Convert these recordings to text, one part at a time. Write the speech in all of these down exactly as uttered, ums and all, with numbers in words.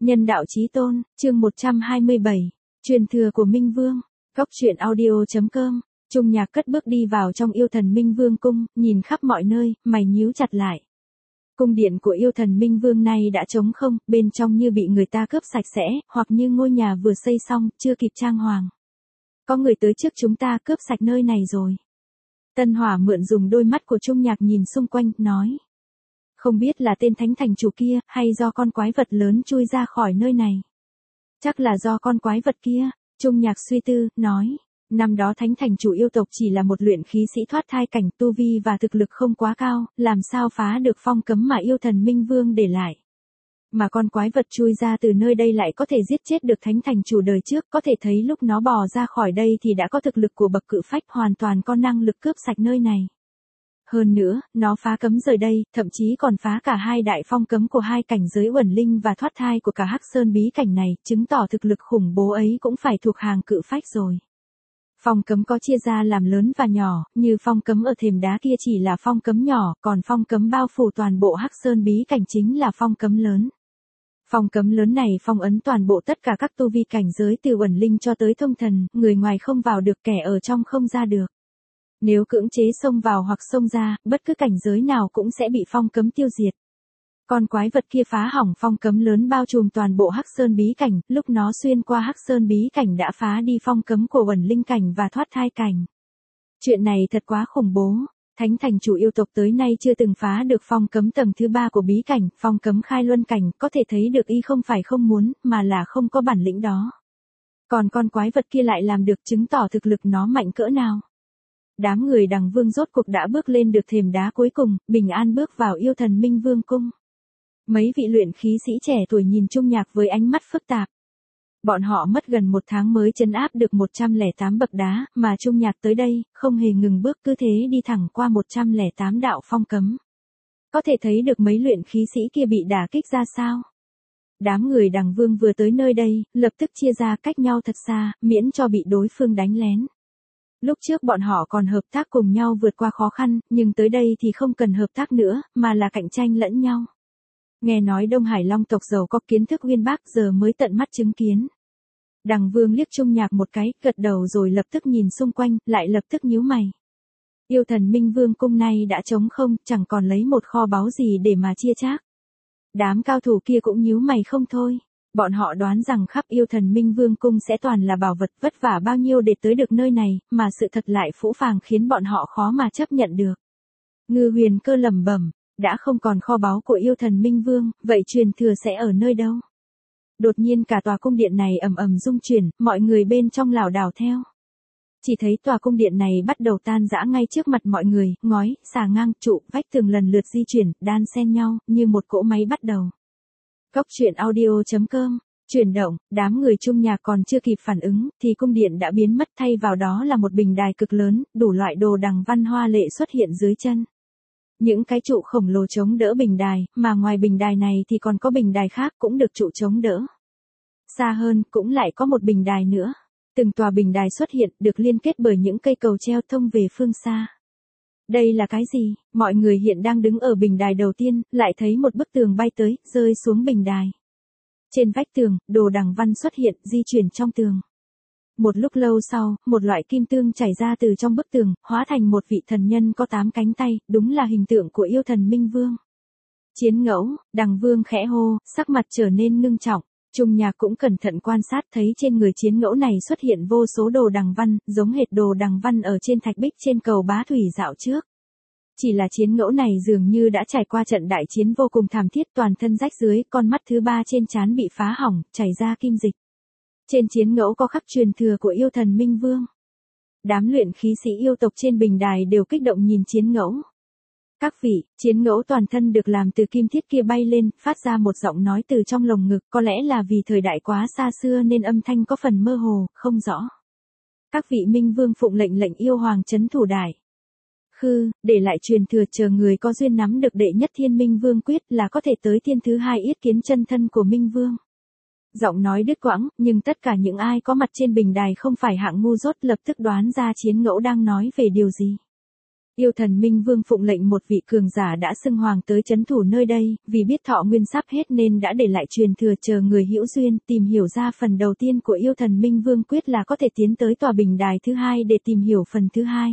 Nhân đạo chí tôn, chương một trăm hai mươi bảy, truyền thừa của Minh Vương, Cốc truyện audio chấm com. Trung Nhạc cất bước đi vào trong yêu thần Minh Vương cung, nhìn khắp mọi nơi, mày nhíu chặt lại. Cung điện của yêu thần Minh Vương này đã trống không, bên trong như bị người ta cướp sạch sẽ, hoặc như ngôi nhà vừa xây xong, chưa kịp trang hoàng. Có người tới trước chúng ta cướp sạch nơi này rồi. Tân Hỏa mượn dùng đôi mắt của Trung Nhạc nhìn xung quanh, nói. Không biết là tên thánh thành chủ kia, hay do con quái vật lớn chui ra khỏi nơi này. Chắc là do con quái vật kia, Trung Nhạc suy tư, nói. Năm đó thánh thành chủ yêu tộc chỉ là một luyện khí sĩ thoát thai cảnh, tu vi và thực lực không quá cao, làm sao phá được phong cấm mà yêu thần Minh Vương để lại. Mà con quái vật chui ra từ nơi đây lại có thể giết chết được thánh thành chủ đời trước, có thể thấy lúc nó bò ra khỏi đây thì đã có thực lực của bậc cự phách, hoàn toàn có năng lực cướp sạch nơi này. Hơn nữa, nó phá cấm rời đây, thậm chí còn phá cả hai đại phong cấm của hai cảnh giới uẩn linh và thoát thai của cả Hắc Sơn bí cảnh này, chứng tỏ thực lực khủng bố ấy cũng phải thuộc hàng cự phách rồi. Phong cấm có chia ra làm lớn và nhỏ, như phong cấm ở thềm đá kia chỉ là phong cấm nhỏ, còn phong cấm bao phủ toàn bộ Hắc Sơn bí cảnh chính là phong cấm lớn. Phong cấm lớn này phong ấn toàn bộ tất cả các tu vi cảnh giới từ uẩn linh cho tới thông thần, người ngoài không vào được, kẻ ở trong không ra được. Nếu cưỡng chế xông vào hoặc xông ra, bất cứ cảnh giới nào cũng sẽ bị phong cấm tiêu diệt. Con quái vật kia phá hỏng phong cấm lớn bao trùm toàn bộ Hắc Sơn bí cảnh, lúc nó xuyên qua Hắc Sơn bí cảnh đã phá đi phong cấm của uẩn linh cảnh và thoát thai cảnh. Chuyện này thật quá khủng bố, thánh thành chủ yêu tộc tới nay chưa từng phá được phong cấm tầng thứ ba của bí cảnh, phong cấm khai luân cảnh, có thể thấy được y không phải không muốn, mà là không có bản lĩnh đó. Còn con quái vật kia lại làm được, chứng tỏ thực lực nó mạnh cỡ nào. Đám người Đằng Vương rốt cuộc đã bước lên được thềm đá cuối cùng, bình an bước vào yêu thần Minh Vương cung. Mấy vị luyện khí sĩ trẻ tuổi nhìn Trung Nhạc với ánh mắt phức tạp. Bọn họ mất gần một tháng mới trấn áp được một trăm lẻ tám bậc đá, mà Trung Nhạc tới đây, không hề ngừng bước, cứ thế đi thẳng qua một trăm lẻ tám đạo phong cấm. Có thể thấy được mấy luyện khí sĩ kia bị đả kích ra sao. Đám người Đằng Vương vừa tới nơi đây, lập tức chia ra cách nhau thật xa, miễn cho bị đối phương đánh lén. Lúc trước bọn họ còn hợp tác cùng nhau vượt qua khó khăn, nhưng tới đây thì không cần hợp tác nữa, mà là cạnh tranh lẫn nhau. Nghe nói Đông Hải Long tộc giàu có kiến thức uyên bác, giờ mới tận mắt chứng kiến. Đằng Vương liếc Trung Nhạc một cái, gật đầu rồi lập tức nhìn xung quanh, lại lập tức nhíu mày. Yêu thần Minh Vương cung này đã trống không, chẳng còn lấy một kho báu gì để mà chia chác. Đám cao thủ kia cũng nhíu mày không thôi. Bọn họ đoán rằng khắp yêu thần Minh Vương cung sẽ toàn là bảo vật, vất vả bao nhiêu để tới được nơi này, mà sự thật lại phũ phàng khiến bọn họ khó mà chấp nhận được. Ngư Huyền Cơ lẩm bẩm, đã không còn kho báu của yêu thần Minh Vương, vậy truyền thừa sẽ ở nơi đâu? Đột nhiên cả tòa cung điện này ầm ầm rung chuyển, mọi người bên trong lảo đảo theo. Chỉ thấy tòa cung điện này bắt đầu tan rã ngay trước mặt mọi người, ngói, xà ngang, trụ, vách tường lần lượt di chuyển, đan xen nhau, như một cỗ máy bắt đầu. Cốc truyện audio chấm com, chuyển động, đám người Trung Nhạc còn chưa kịp phản ứng, thì cung điện đã biến mất, thay vào đó là một bình đài cực lớn, đủ loại đồ đằng văn hoa lệ xuất hiện dưới chân. Những cái trụ khổng lồ chống đỡ bình đài, mà ngoài bình đài này thì còn có bình đài khác cũng được trụ chống đỡ. Xa hơn, cũng lại có một bình đài nữa. Từng tòa bình đài xuất hiện, được liên kết bởi những cây cầu treo thông về phương xa. Đây là cái gì? Mọi người hiện đang đứng ở bình đài đầu tiên, lại thấy một bức tường bay tới, rơi xuống bình đài. Trên vách tường, đồ đằng văn xuất hiện, di chuyển trong tường. Một lúc lâu sau, một loại kim tương chảy ra từ trong bức tường, hóa thành một vị thần nhân có tám cánh tay, đúng là hình tượng của yêu thần Minh Vương. Chiến ngẫu, Đằng Vương khẽ hô, sắc mặt trở nên ngưng trọng. Trung Nhạc cũng cẩn thận quan sát, thấy trên người chiến ngẫu này xuất hiện vô số đồ đằng văn, giống hệt đồ đằng văn ở trên thạch bích trên cầu Bá Thủy dạo trước. Chỉ là chiến ngẫu này dường như đã trải qua trận đại chiến vô cùng thảm thiết, toàn thân rách dưới, con mắt thứ ba trên trán bị phá hỏng, chảy ra kim dịch. Trên chiến ngẫu có khắc truyền thừa của yêu thần Minh Vương. Đám luyện khí sĩ yêu tộc trên bình đài đều kích động nhìn chiến ngẫu. Các vị, chiến ngẫu toàn thân được làm từ kim thiết kia bay lên, phát ra một giọng nói từ trong lồng ngực, có lẽ là vì thời đại quá xa xưa nên âm thanh có phần mơ hồ, không rõ. Các vị Minh Vương phụng lệnh lệnh yêu hoàng trấn thủ đài. Khư, để lại truyền thừa, chờ người có duyên nắm được đệ nhất thiên Minh Vương quyết là có thể tới thiên thứ hai yết kiến chân thân của Minh Vương. Giọng nói đứt quãng, nhưng tất cả những ai có mặt trên bình đài không phải hạng ngu dốt, lập tức đoán ra chiến ngẫu đang nói về điều gì. Yêu thần Minh Vương phụng lệnh một vị cường giả đã xưng hoàng tới trấn thủ nơi đây, vì biết thọ nguyên sắp hết nên đã để lại truyền thừa chờ người hữu duyên tìm hiểu ra phần đầu tiên của yêu thần Minh Vương quyết là có thể tiến tới tòa bình đài thứ hai để tìm hiểu phần thứ hai.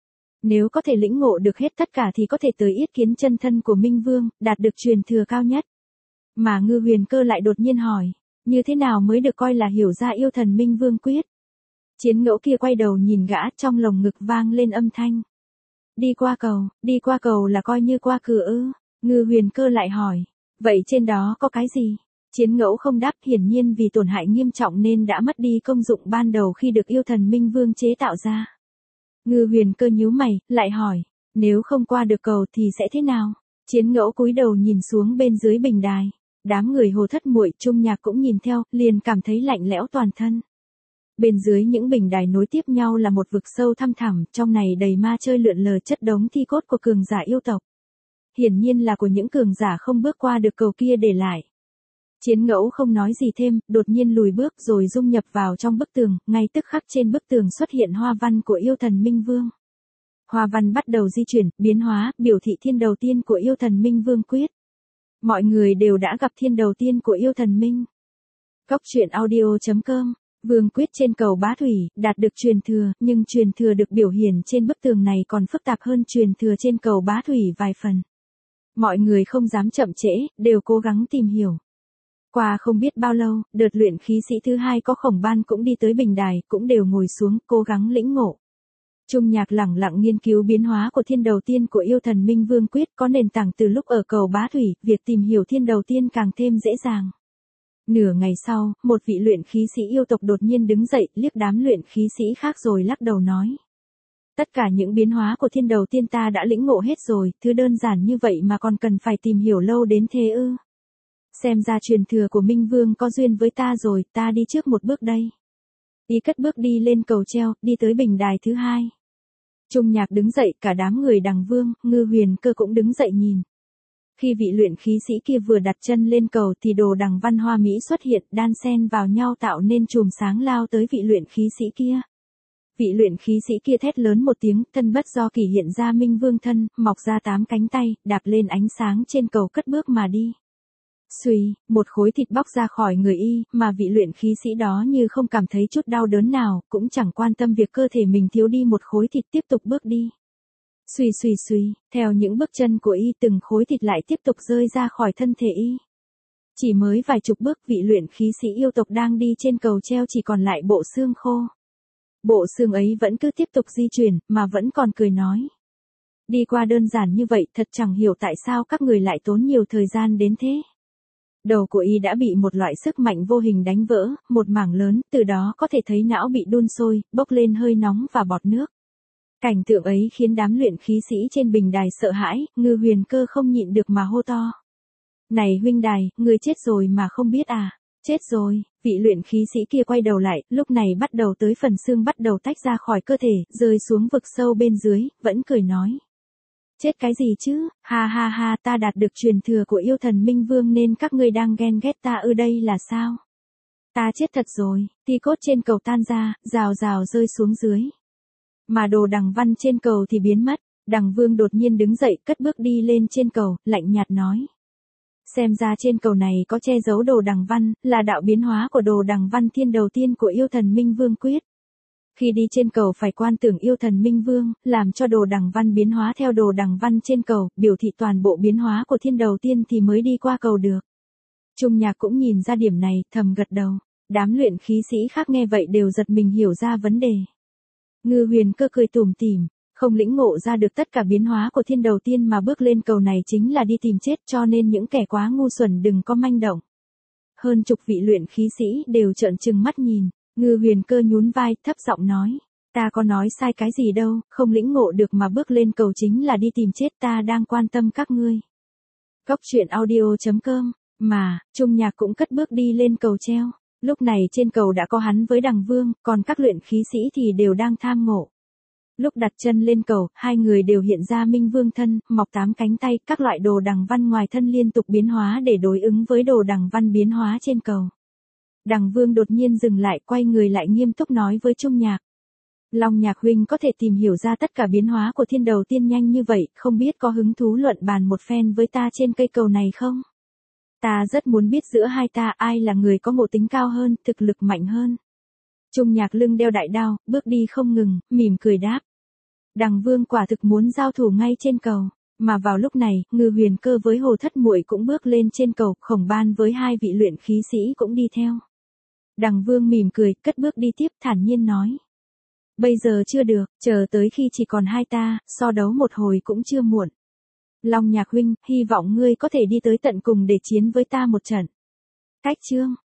Nếu có thể lĩnh ngộ được hết tất cả thì có thể tới yết kiến chân thân của Minh Vương, đạt được truyền thừa cao nhất. Mà Ngư Huyền Cơ lại đột nhiên hỏi, như thế nào mới được coi là hiểu ra yêu thần Minh Vương quyết? Chiến Ngẫu kia quay đầu nhìn gã, trong lồng ngực vang lên âm thanh. Đi qua cầu, đi qua cầu là coi như qua cửa ư? Ngư Huyền Cơ lại hỏi, vậy trên đó có cái gì? Chiến Ngẫu không đáp, hiển nhiên vì tổn hại nghiêm trọng nên đã mất đi công dụng ban đầu khi được yêu thần Minh Vương chế tạo ra. Ngư Huyền Cơ nhíu mày, lại hỏi, nếu không qua được cầu thì sẽ thế nào? Chiến Ngẫu cúi đầu nhìn xuống bên dưới bình đài. Đám người Hồ Thất Muội, Trung Nhạc cũng nhìn theo, liền cảm thấy lạnh lẽo toàn thân. Bên dưới những bình đài nối tiếp nhau là một vực sâu thăm thẳm, trong này đầy ma chơi lượn lờ chất đống thi cốt của cường giả yêu tộc. Hiển nhiên là của những cường giả không bước qua được cầu kia để lại. Chiến Ngẫu không nói gì thêm, đột nhiên lùi bước rồi dung nhập vào trong bức tường, ngay tức khắc trên bức tường xuất hiện hoa văn của yêu thần Minh Vương. Hoa văn bắt đầu di chuyển, biến hóa, biểu thị thiên đầu tiên của yêu thần Minh Vương quyết. Mọi người đều đã gặp thiên đầu tiên của yêu thần Minh. Cốc truyện audio chấm com, Vương quyết trên cầu Bá Thủy, đạt được truyền thừa, nhưng truyền thừa được biểu hiện trên bức tường này còn phức tạp hơn truyền thừa trên cầu Bá Thủy vài phần. Mọi người không dám chậm trễ, đều cố gắng tìm hiểu. Qua không biết bao lâu, đợt luyện khí sĩ thứ hai có Khổng Ban cũng đi tới bình đài, cũng đều ngồi xuống, cố gắng lĩnh ngộ. Trung Nhạc lẳng lặng nghiên cứu biến hóa của thiên đầu tiên của yêu thần Minh Vương quyết, có nền tảng từ lúc ở cầu Bá Thủy, việc tìm hiểu thiên đầu tiên càng thêm dễ dàng. Nửa ngày sau, một vị luyện khí sĩ yêu tộc đột nhiên đứng dậy, liếc đám luyện khí sĩ khác rồi lắc đầu nói. Tất cả những biến hóa của thiên đầu tiên ta đã lĩnh ngộ hết rồi, thứ đơn giản như vậy mà còn cần phải tìm hiểu lâu đến thế ư? Xem ra truyền thừa của Minh Vương có duyên với ta rồi, ta đi trước một bước đây. Ý cất bước đi lên cầu treo, đi tới bình đài thứ hai. Trung Nhạc đứng dậy, cả đám người Đằng Vương, Ngư Huyền Cơ cũng đứng dậy nhìn. Khi vị luyện khí sĩ kia vừa đặt chân lên cầu thì đồ đằng văn hoa mỹ xuất hiện, đan xen vào nhau tạo nên chùm sáng lao tới vị luyện khí sĩ kia. Vị luyện khí sĩ kia thét lớn một tiếng, thân bất do kỷ hiện ra Minh Vương thân, mọc ra tám cánh tay, đạp lên ánh sáng trên cầu cất bước mà đi. Xuy, một khối thịt bóc ra khỏi người y, mà vị luyện khí sĩ đó như không cảm thấy chút đau đớn nào, cũng chẳng quan tâm việc cơ thể mình thiếu đi một khối thịt tiếp tục bước đi. Xuy xuy xuy, theo những bước chân của y từng khối thịt lại tiếp tục rơi ra khỏi thân thể y. Chỉ mới vài chục bước vị luyện khí sĩ yêu tộc đang đi trên cầu treo chỉ còn lại bộ xương khô. Bộ xương ấy vẫn cứ tiếp tục di chuyển, mà vẫn còn cười nói. Đi qua đơn giản như vậy thật chẳng hiểu tại sao các người lại tốn nhiều thời gian đến thế. Đầu của y đã bị một loại sức mạnh vô hình đánh vỡ, một mảng lớn, từ đó có thể thấy não bị đun sôi, bốc lên hơi nóng và bọt nước. Cảnh tượng ấy khiến đám luyện khí sĩ trên bình đài sợ hãi, Ngư Huyền Cơ không nhịn được mà hô to. Này huynh đài, người chết rồi mà không biết à? Chết rồi, vị luyện khí sĩ kia quay đầu lại, lúc này bắt đầu tới phần xương bắt đầu tách ra khỏi cơ thể, rơi xuống vực sâu bên dưới, vẫn cười nói. Chết cái gì chứ, ha ha ha, ta đạt được truyền thừa của yêu thần Minh Vương nên các ngươi đang ghen ghét ta ư đây là sao? Ta chết thật rồi, thi cốt trên cầu tan ra, rào rào rơi xuống dưới. Mà đồ đằng văn trên cầu thì biến mất, Đằng Vương đột nhiên đứng dậy cất bước đi lên trên cầu, lạnh nhạt nói. Xem ra trên cầu này có che giấu đồ đằng văn, là đạo biến hóa của đồ đằng văn thiên đầu tiên của yêu thần Minh Vương quyết. Khi đi trên cầu phải quan tưởng yêu thần Minh Vương, làm cho đồ đằng văn biến hóa theo đồ đằng văn trên cầu, biểu thị toàn bộ biến hóa của thiên đầu tiên thì mới đi qua cầu được. Trung Nhạc cũng nhìn ra điểm này, thầm gật đầu. Đám luyện khí sĩ khác nghe vậy đều giật mình hiểu ra vấn đề. Ngư Huyền Cơ cười tủm tỉm, không lĩnh ngộ ra được tất cả biến hóa của thiên đầu tiên mà bước lên cầu này chính là đi tìm chết, cho nên những kẻ quá ngu xuẩn đừng có manh động. Hơn chục vị luyện khí sĩ đều trợn trừng mắt nhìn. Ngư Huyền Cơ nhún vai, thấp giọng nói, ta có nói sai cái gì đâu, không lĩnh ngộ được mà bước lên cầu chính là đi tìm chết, ta đang quan tâm các ngươi. Cốc truyện audio chấm com, mà, Trung Nhạc cũng cất bước đi lên cầu treo, lúc này trên cầu đã có hắn với Đằng Vương, còn các luyện khí sĩ thì đều đang tham ngộ. Lúc đặt chân lên cầu, hai người đều hiện ra Minh Vương thân, mọc tám cánh tay, các loại đồ đằng văn ngoài thân liên tục biến hóa để đối ứng với đồ đằng văn biến hóa trên cầu. Đằng Vương đột nhiên dừng lại, quay người lại nghiêm túc nói với Trung Nhạc. Long Nhạc huynh có thể tìm hiểu ra tất cả biến hóa của thiên đầu tiên nhanh như vậy, không biết có hứng thú luận bàn một phen với ta trên cây cầu này không? Ta rất muốn biết giữa hai ta ai là người có ngộ tính cao hơn, thực lực mạnh hơn. Trung Nhạc lưng đeo đại đao, bước đi không ngừng, mỉm cười đáp. Đằng Vương quả thực muốn giao thủ ngay trên cầu, mà vào lúc này, Ngư Huyền Cơ với Hồ Thất Muội cũng bước lên trên cầu, Khổng Ban với hai vị luyện khí sĩ cũng đi theo. Đằng Vương mỉm cười, cất bước đi tiếp, thản nhiên nói. Bây giờ chưa được, chờ tới khi chỉ còn hai ta, so đấu một hồi cũng chưa muộn. Long Nhạc huynh, hy vọng ngươi có thể đi tới tận cùng để chiến với ta một trận. Cách chương